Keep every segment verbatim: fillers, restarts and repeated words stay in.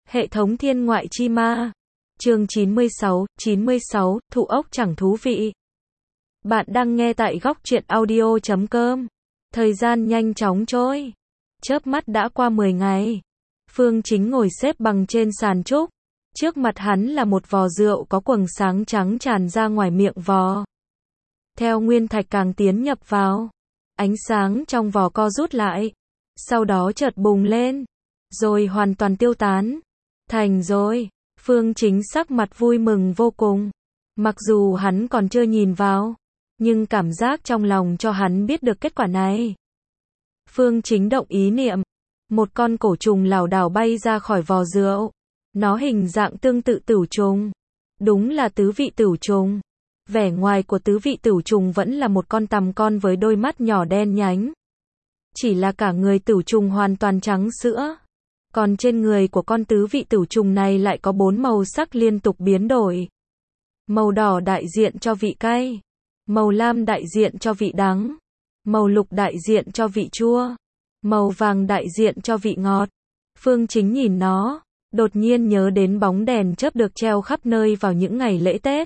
Hệ thống thiên ngoại chi ma. Chương chín mươi sáu, chín mươi sáu, thụ ốc chẳng thú vị. Bạn đang nghe tại góc truyện audio chấm com. Thời gian nhanh chóng trôi. Chớp mắt đã qua mười ngày. Phương Chính ngồi xếp bằng trên sàn trúc. Trước mặt hắn là một vò rượu có quầng sáng trắng tràn ra ngoài miệng vò. Theo nguyên thạch càng tiến nhập vào, ánh sáng trong vò co rút lại. Sau đó chợt bùng lên. Rồi hoàn toàn tiêu tán. Thành rồi. Phương Chính sắc mặt vui mừng vô cùng. Mặc dù hắn còn chưa nhìn vào, nhưng cảm giác trong lòng cho hắn biết được kết quả này. Phương Chính động ý niệm. Một con cổ trùng lảo đảo bay ra khỏi vò rượu. Nó hình dạng tương tự tửu trùng. Đúng là tứ vị tửu trùng. Vẻ ngoài của tứ vị tửu trùng vẫn là một con tằm con với đôi mắt nhỏ đen nhánh. Chỉ là cả người tửu trùng hoàn toàn trắng sữa. Còn trên người của con tứ vị tửu trùng này lại có bốn màu sắc liên tục biến đổi. Màu đỏ đại diện cho vị cay. Màu lam đại diện cho vị đắng. Màu lục đại diện cho vị chua. Màu vàng đại diện cho vị ngọt. Phương Chính nhìn nó, đột nhiên nhớ đến bóng đèn chớp được treo khắp nơi vào những ngày lễ Tết.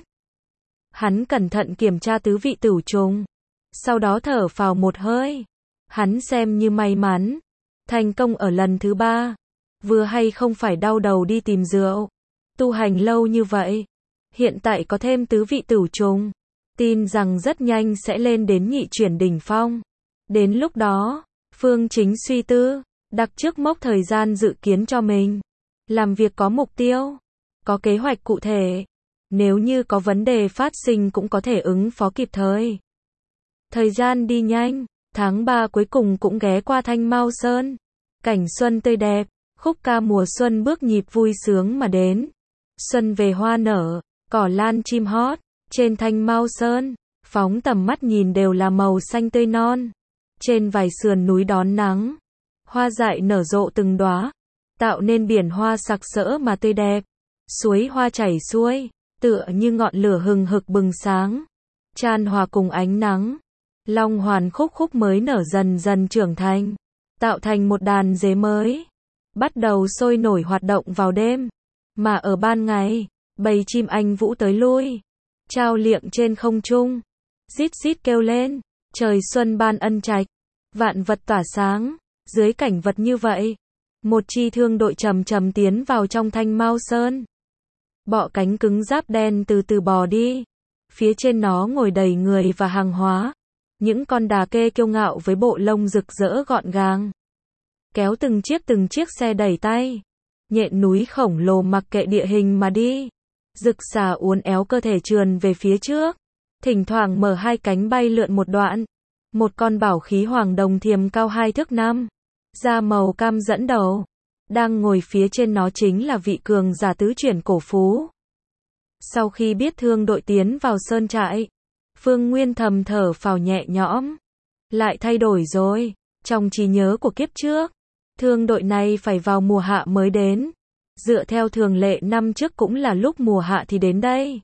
Hắn cẩn thận kiểm tra tứ vị tửu trùng. Sau đó thở phào một hơi. Hắn xem như may mắn. Thành công ở lần thứ ba. Vừa hay không phải đau đầu đi tìm rượu. Tu hành lâu như vậy. Hiện tại có thêm tứ vị tửu trùng. Tin rằng rất nhanh sẽ lên đến nhị chuyển đỉnh phong. Đến lúc đó, Phương Chính suy tư, đặt trước mốc thời gian dự kiến cho mình. Làm việc có mục tiêu, có kế hoạch cụ thể. Nếu như có vấn đề phát sinh cũng có thể ứng phó kịp thời. Thời gian đi nhanh, tháng ba cuối cùng cũng ghé qua Thanh Mao Sơn. Cảnh xuân tươi đẹp, khúc ca mùa xuân bước nhịp vui sướng mà đến. Xuân về hoa nở, cỏ lan chim hót, trên Thanh Mao Sơn, phóng tầm mắt nhìn đều là màu xanh tươi non. Trên vài sườn núi đón nắng, hoa dại nở rộ từng đóa, tạo nên biển hoa sặc sỡ mà tươi đẹp. Suối hoa chảy xuôi, tựa như ngọn lửa hừng hực bừng sáng, chan hòa cùng ánh nắng. Long hoàn khúc khúc mới nở dần dần trưởng thành, tạo thành một đàn dế mới, bắt đầu sôi nổi hoạt động vào đêm. Mà ở ban ngày, bầy chim anh vũ tới lui, trao liệng trên không trung, rít rít kêu lên, trời xuân ban ân trạch, vạn vật tỏa sáng. Dưới cảnh vật như vậy, một chi thương đội chậm chậm tiến vào trong Thanh Mao Sơn. Bọ cánh cứng giáp đen từ từ bò đi, phía trên nó ngồi đầy người và hàng hóa. Những con đà kê kiêu ngạo với bộ lông rực rỡ gọn gàng, kéo từng chiếc từng chiếc xe đẩy tay. Nhện núi khổng lồ mặc kệ địa hình mà đi, rực xà uốn éo cơ thể trườn về phía trước, thỉnh thoảng mở hai cánh bay lượn một đoạn. Một con bảo khí hoàng đồng thiềm cao hai thước năm, da màu cam dẫn đầu, đang ngồi phía trên nó chính là vị cường giả tứ chuyển Cổ Phú. Sau khi biết thương đội tiến vào sơn trại, Phương Nguyên thầm thở phào nhẹ nhõm. Lại thay đổi rồi, trong trí nhớ của kiếp trước, thương đội này phải vào mùa hạ mới đến. Dựa theo thường lệ năm trước cũng là lúc mùa hạ thì đến đây.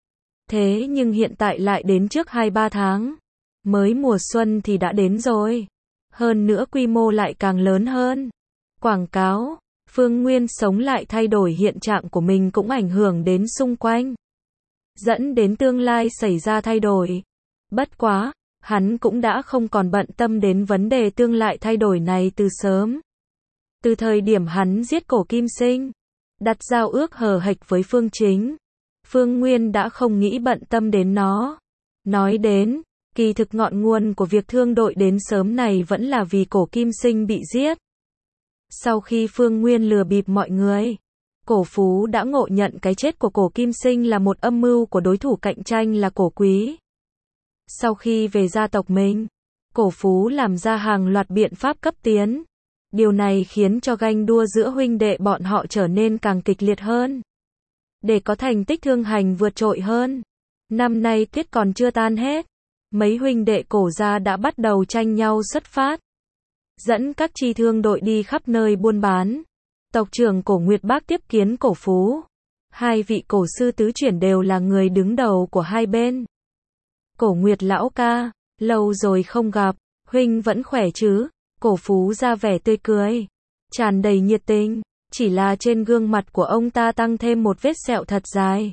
Thế nhưng hiện tại lại đến trước hai ba tháng. Mới mùa xuân thì đã đến rồi. Hơn nữa quy mô lại càng lớn hơn. Quảng cáo, Phương Nguyên sống lại thay đổi hiện trạng của mình cũng ảnh hưởng đến xung quanh, dẫn đến tương lai xảy ra thay đổi. Bất quá, hắn cũng đã không còn bận tâm đến vấn đề tương lai thay đổi này từ sớm. Từ thời điểm hắn giết Cổ Kim Sinh, đặt giao ước hờ hệch với Phương Chính, Phương Nguyên đã không nghĩ bận tâm đến nó. Nói đến, kỳ thực ngọn nguồn của việc thương đội đến sớm này vẫn là vì Cổ Kim Sinh bị giết. Sau khi Phương Nguyên lừa bịp mọi người, Cổ Phú đã ngộ nhận cái chết của Cổ Kim Sinh là một âm mưu của đối thủ cạnh tranh là Cổ Quý. Sau khi về gia tộc mình, Cổ Phú làm ra hàng loạt biện pháp cấp tiến. Điều này khiến cho ganh đua giữa huynh đệ bọn họ trở nên càng kịch liệt hơn. Để có thành tích thương hành vượt trội hơn, năm nay tiết còn chưa tan hết, mấy huynh đệ Cổ gia đã bắt đầu tranh nhau xuất phát, dẫn các chi thương đội đi khắp nơi buôn bán. Tộc trưởng Cổ Nguyệt Bác tiếp kiến Cổ Phú. Hai vị cổ sư tứ chuyển đều là người đứng đầu của hai bên. Cổ Nguyệt lão ca, lâu rồi không gặp, huynh vẫn khỏe chứ? Cổ Phú ra vẻ tươi cười, tràn đầy nhiệt tình. chỉ là trên gương mặt của ông ta tăng thêm một vết sẹo thật dài.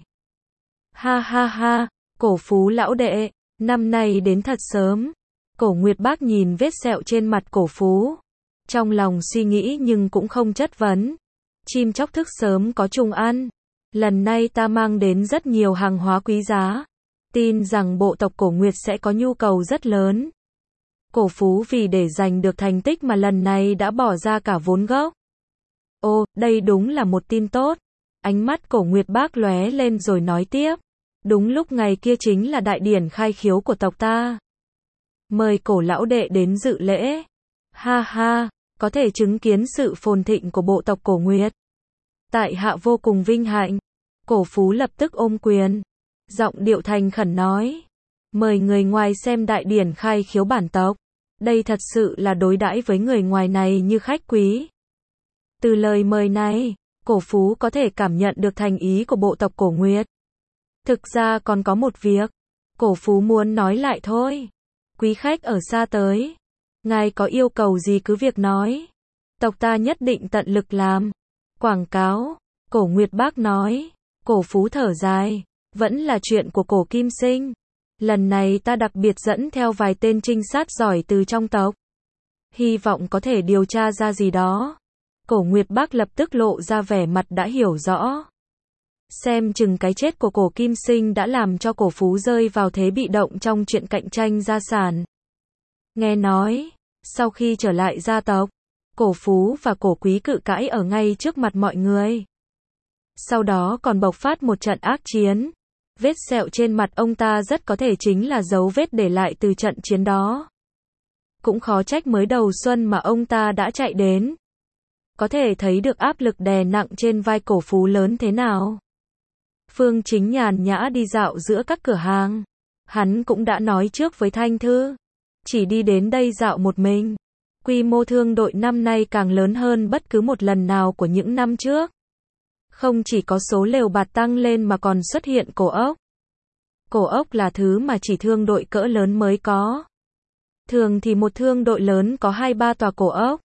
Ha ha ha, Cổ Phú lão đệ, năm nay đến thật sớm. Cổ Nguyệt Bác nhìn vết sẹo trên mặt Cổ Phú, trong lòng suy nghĩ nhưng cũng không chất vấn. Chim chóc thức sớm có chung ăn. Lần này ta mang đến rất nhiều hàng hóa quý giá. Tin rằng bộ tộc Cổ Nguyệt sẽ có nhu cầu rất lớn. Cổ Phú vì để giành được thành tích mà lần này đã bỏ ra cả vốn gốc. Ô, đây đúng là một tin tốt. Ánh mắt Cổ Nguyệt Bác lóe lên rồi nói tiếp. Đúng lúc ngày kia chính là đại điển khai khiếu của tộc ta. Mời Cổ lão đệ đến dự lễ. Ha ha, có thể chứng kiến sự phồn thịnh của bộ tộc Cổ Nguyệt. Tại hạ vô cùng vinh hạnh. Cổ Phú lập tức ôm quyền. Giọng điệu thành khẩn nói. Mời người ngoài xem đại điển khai khiếu bản tộc. Đây thật sự là đối đãi với người ngoài này như khách quý. Từ lời mời này, Cổ Phú có thể cảm nhận được thành ý của bộ tộc Cổ Nguyệt. Thực ra còn có một việc, Cổ Phú muốn nói lại thôi. Quý khách ở xa tới, ngài có yêu cầu gì cứ việc nói. Tộc ta nhất định tận lực làm. Quảng cáo, Cổ Nguyệt Bác nói. Cổ Phú thở dài, vẫn là chuyện của Cổ Kim Sinh. Lần này ta đặc biệt dẫn theo vài tên trinh sát giỏi từ trong tộc. Hy vọng có thể điều tra ra gì đó. Cổ Nguyệt Bác lập tức lộ ra vẻ mặt đã hiểu rõ. Xem chừng cái chết của Cổ Kim Sinh đã làm cho Cổ Phú rơi vào thế bị động trong chuyện cạnh tranh gia sản. Nghe nói, sau khi trở lại gia tộc, Cổ Phú và Cổ Quý cự cãi ở ngay trước mặt mọi người. Sau đó còn bộc phát một trận ác chiến. Vết sẹo trên mặt ông ta rất có thể chính là dấu vết để lại từ trận chiến đó. Cũng khó trách mới đầu xuân mà ông ta đã chạy đến. Có thể thấy được áp lực đè nặng trên vai Cổ Phú lớn thế nào. Phương Chính nhàn nhã đi dạo giữa các cửa hàng. Hắn cũng đã nói trước với Thanh Thư. Chỉ đi đến đây dạo một mình. Quy mô thương đội năm nay càng lớn hơn bất cứ một lần nào của những năm trước. Không chỉ có số lều bạt tăng lên mà còn xuất hiện cổ ốc. Cổ ốc là thứ mà chỉ thương đội cỡ lớn mới có. Thường thì một thương đội lớn có hai ba tòa cổ ốc.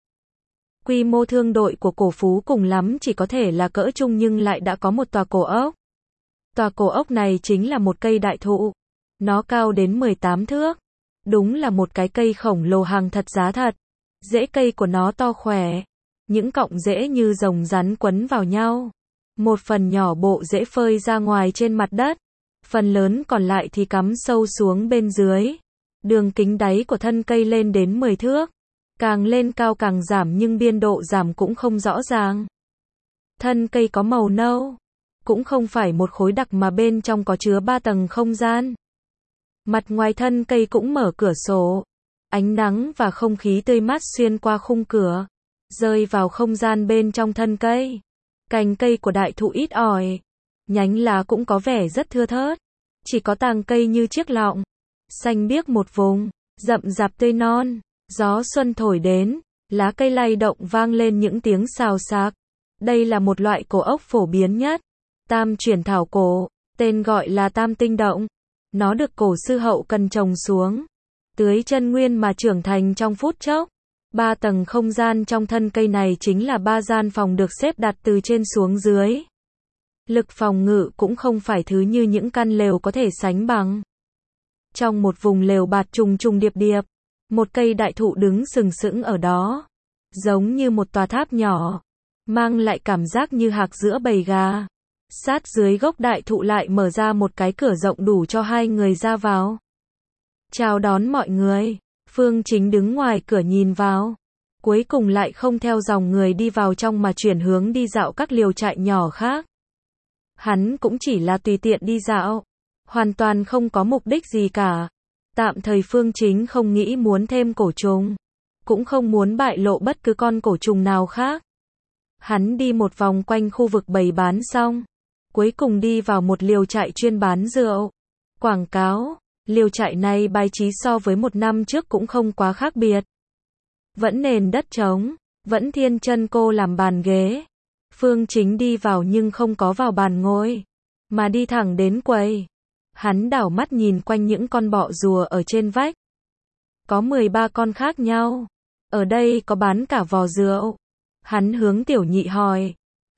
Quy mô thương đội của Cổ Phú cùng lắm chỉ có thể là cỡ trung nhưng lại đã có một tòa cổ ốc. Tòa cổ ốc này chính là một cây đại thụ. Nó cao đến mười tám thước. Đúng là một cái cây khổng lồ hàng thật giá thật. Rễ cây của nó to khỏe. Những cọng rễ như rồng rắn quấn vào nhau. Một phần nhỏ bộ rễ phơi ra ngoài trên mặt đất. Phần lớn còn lại thì cắm sâu xuống bên dưới. Đường kính đáy của thân cây lên đến mười thước. Càng lên cao càng giảm nhưng biên độ giảm cũng không rõ ràng. Thân cây có màu nâu. Cũng không phải một khối đặc mà bên trong có chứa ba tầng không gian. Mặt ngoài thân cây cũng mở cửa sổ. Ánh nắng và không khí tươi mát xuyên qua khung cửa. Rơi vào không gian bên trong thân cây. Cành cây của đại thụ ít ỏi. Nhánh lá cũng có vẻ rất thưa thớt. Chỉ có tàng cây như chiếc lọng. Xanh biếc một vùng. Rậm rạp tươi non. Gió xuân thổi đến. Lá cây lay động vang lên những tiếng xào xạc. Đây là một loại cổ ốc phổ biến nhất. Tam chuyển thảo cổ. Tên gọi là tam tinh động. Nó được cổ sư hậu cần trồng xuống. Tưới chân nguyên mà trưởng thành trong phút chốc. Ba tầng không gian trong thân cây này chính là ba gian phòng được xếp đặt từ trên xuống dưới. Lực phòng ngự cũng không phải thứ như những căn lều có thể sánh bằng. Trong một vùng lều bạt trùng trùng điệp điệp, một cây đại thụ đứng sừng sững ở đó. Giống như một tòa tháp nhỏ. Mang lại cảm giác như hạc giữa bầy gà. Sát dưới gốc đại thụ lại mở ra một cái cửa rộng đủ cho hai người ra vào. Chào đón mọi người. Phương Chính đứng ngoài cửa nhìn vào. Cuối cùng lại không theo dòng người đi vào trong mà chuyển hướng đi dạo các liều trại nhỏ khác. Hắn cũng chỉ là tùy tiện đi dạo. Hoàn toàn không có mục đích gì cả. Tạm thời Phương Chính không nghĩ muốn thêm cổ trùng. Cũng không muốn bại lộ bất cứ con cổ trùng nào khác. Hắn đi một vòng quanh khu vực bày bán xong. Cuối cùng đi vào một liều trại chuyên bán rượu. Quảng cáo. Liều trại này bài trí so với một năm trước cũng không quá khác biệt. Vẫn nền đất trống. Vẫn thiên chân cô làm bàn ghế. Phương Chính đi vào nhưng không có vào bàn ngồi. Mà đi thẳng đến quầy. Hắn đảo mắt nhìn quanh những con bọ rùa ở trên vách. Có mười ba con khác nhau. Ở đây có bán cả vò rượu. Hắn hướng Tiểu Nhị hỏi.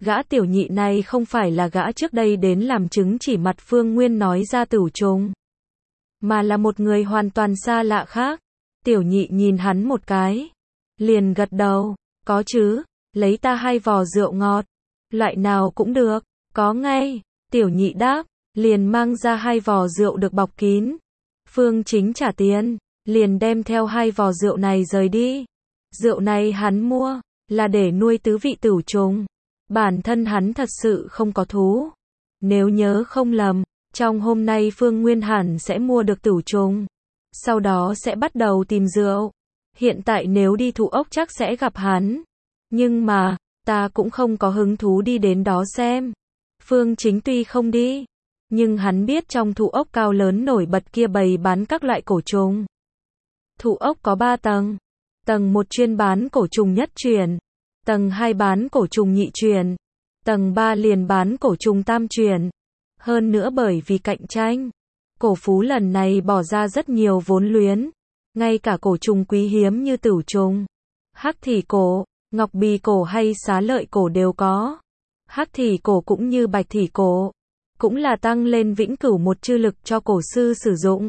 Gã tiểu nhị này không phải là gã trước đây đến làm chứng chỉ mặt Phương Nguyên nói ra tửu trùng, mà là một người hoàn toàn xa lạ khác. Tiểu nhị nhìn hắn một cái, liền gật đầu, có chứ, lấy ta hai vò rượu ngọt, loại nào cũng được, có ngay. Tiểu nhị đáp, liền mang ra hai vò rượu được bọc kín. Phương Chính trả tiền, liền đem theo hai vò rượu này rời đi. Rượu này hắn mua, là để nuôi tứ vị tửu trùng. Bản thân hắn thật sự không có thú. Nếu nhớ không lầm, trong hôm nay Phương Nguyên hẳn sẽ mua được tửu trùng. Sau đó sẽ bắt đầu tìm rượu. Hiện tại nếu đi Thụ Ốc chắc sẽ gặp hắn. Nhưng mà, ta cũng không có hứng thú đi đến đó xem. Phương Chính tuy không đi, nhưng hắn biết trong Thụ Ốc cao lớn nổi bật kia bày bán các loại cổ trùng. Thụ Ốc có ba tầng. Tầng một chuyên bán cổ trùng nhất truyền. Tầng hai bán cổ trùng nhị truyền. Tầng ba liền bán cổ trùng tam truyền. Hơn nữa bởi vì cạnh tranh, cổ phú lần này bỏ ra rất nhiều vốn luyến. Ngay cả cổ trùng quý hiếm như tửu trùng, hắc thỉ cổ, ngọc bì cổ hay xá lợi cổ đều có. Hắc thỉ cổ cũng như bạch thỉ cổ, cũng là tăng lên vĩnh cửu một chư lực cho cổ sư sử dụng.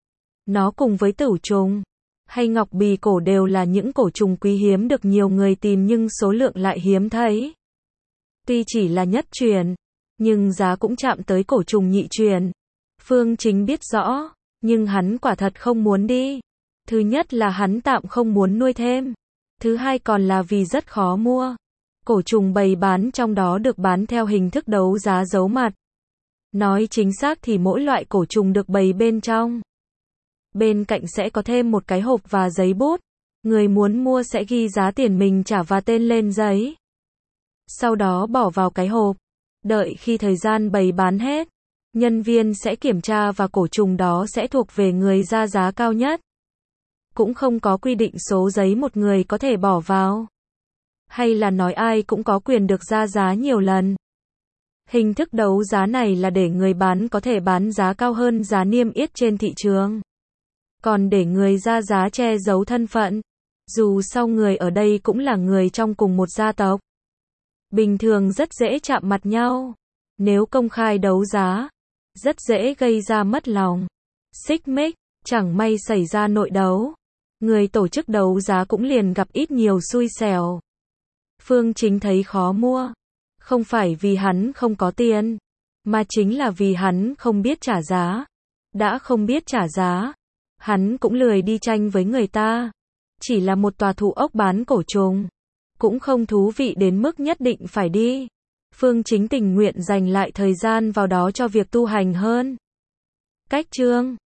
Nó cùng với tửu trùng hay ngọc bì cổ đều là những cổ trùng quý hiếm được nhiều người tìm nhưng số lượng lại hiếm thấy. Tuy chỉ là nhất truyền, nhưng giá cũng chạm tới cổ trùng nhị truyền. Phương Chính biết rõ, nhưng hắn quả thật không muốn đi. Thứ nhất là hắn tạm không muốn nuôi thêm. Thứ hai còn là vì rất khó mua. Cổ trùng bày bán trong đó được bán theo hình thức đấu giá giấu mặt. Nói chính xác thì mỗi loại cổ trùng được bày bên trong. Bên cạnh sẽ có thêm một cái hộp và giấy bút. Người muốn mua sẽ ghi giá tiền mình trả và tên lên giấy. Sau đó bỏ vào cái hộp. Đợi khi thời gian bày bán hết, nhân viên sẽ kiểm tra và cổ trùng đó sẽ thuộc về người ra giá cao nhất. Cũng không có quy định số giấy một người có thể bỏ vào. Hay là nói ai cũng có quyền được ra giá nhiều lần. Hình thức đấu giá này là để người bán có thể bán giá cao hơn giá niêm yết trên thị trường. Còn để người ra giá che giấu thân phận. Dù sao người ở đây cũng là người trong cùng một gia tộc. Bình thường rất dễ chạm mặt nhau. Nếu công khai đấu giá, rất dễ gây ra mất lòng, xích mích, chẳng may xảy ra nội đấu. Người tổ chức đấu giá cũng liền gặp ít nhiều xui xẻo. Phương Chính thấy khó mua. Không phải vì hắn không có tiền, mà chính là vì hắn không biết trả giá. Đã không biết trả giá, hắn cũng lười đi tranh với người ta. Chỉ là một tòa Thụ Ốc bán cổ trùng, cũng không thú vị đến mức nhất định phải đi. Phương Chính tình nguyện dành lại thời gian vào đó cho việc tu hành hơn. Cách chương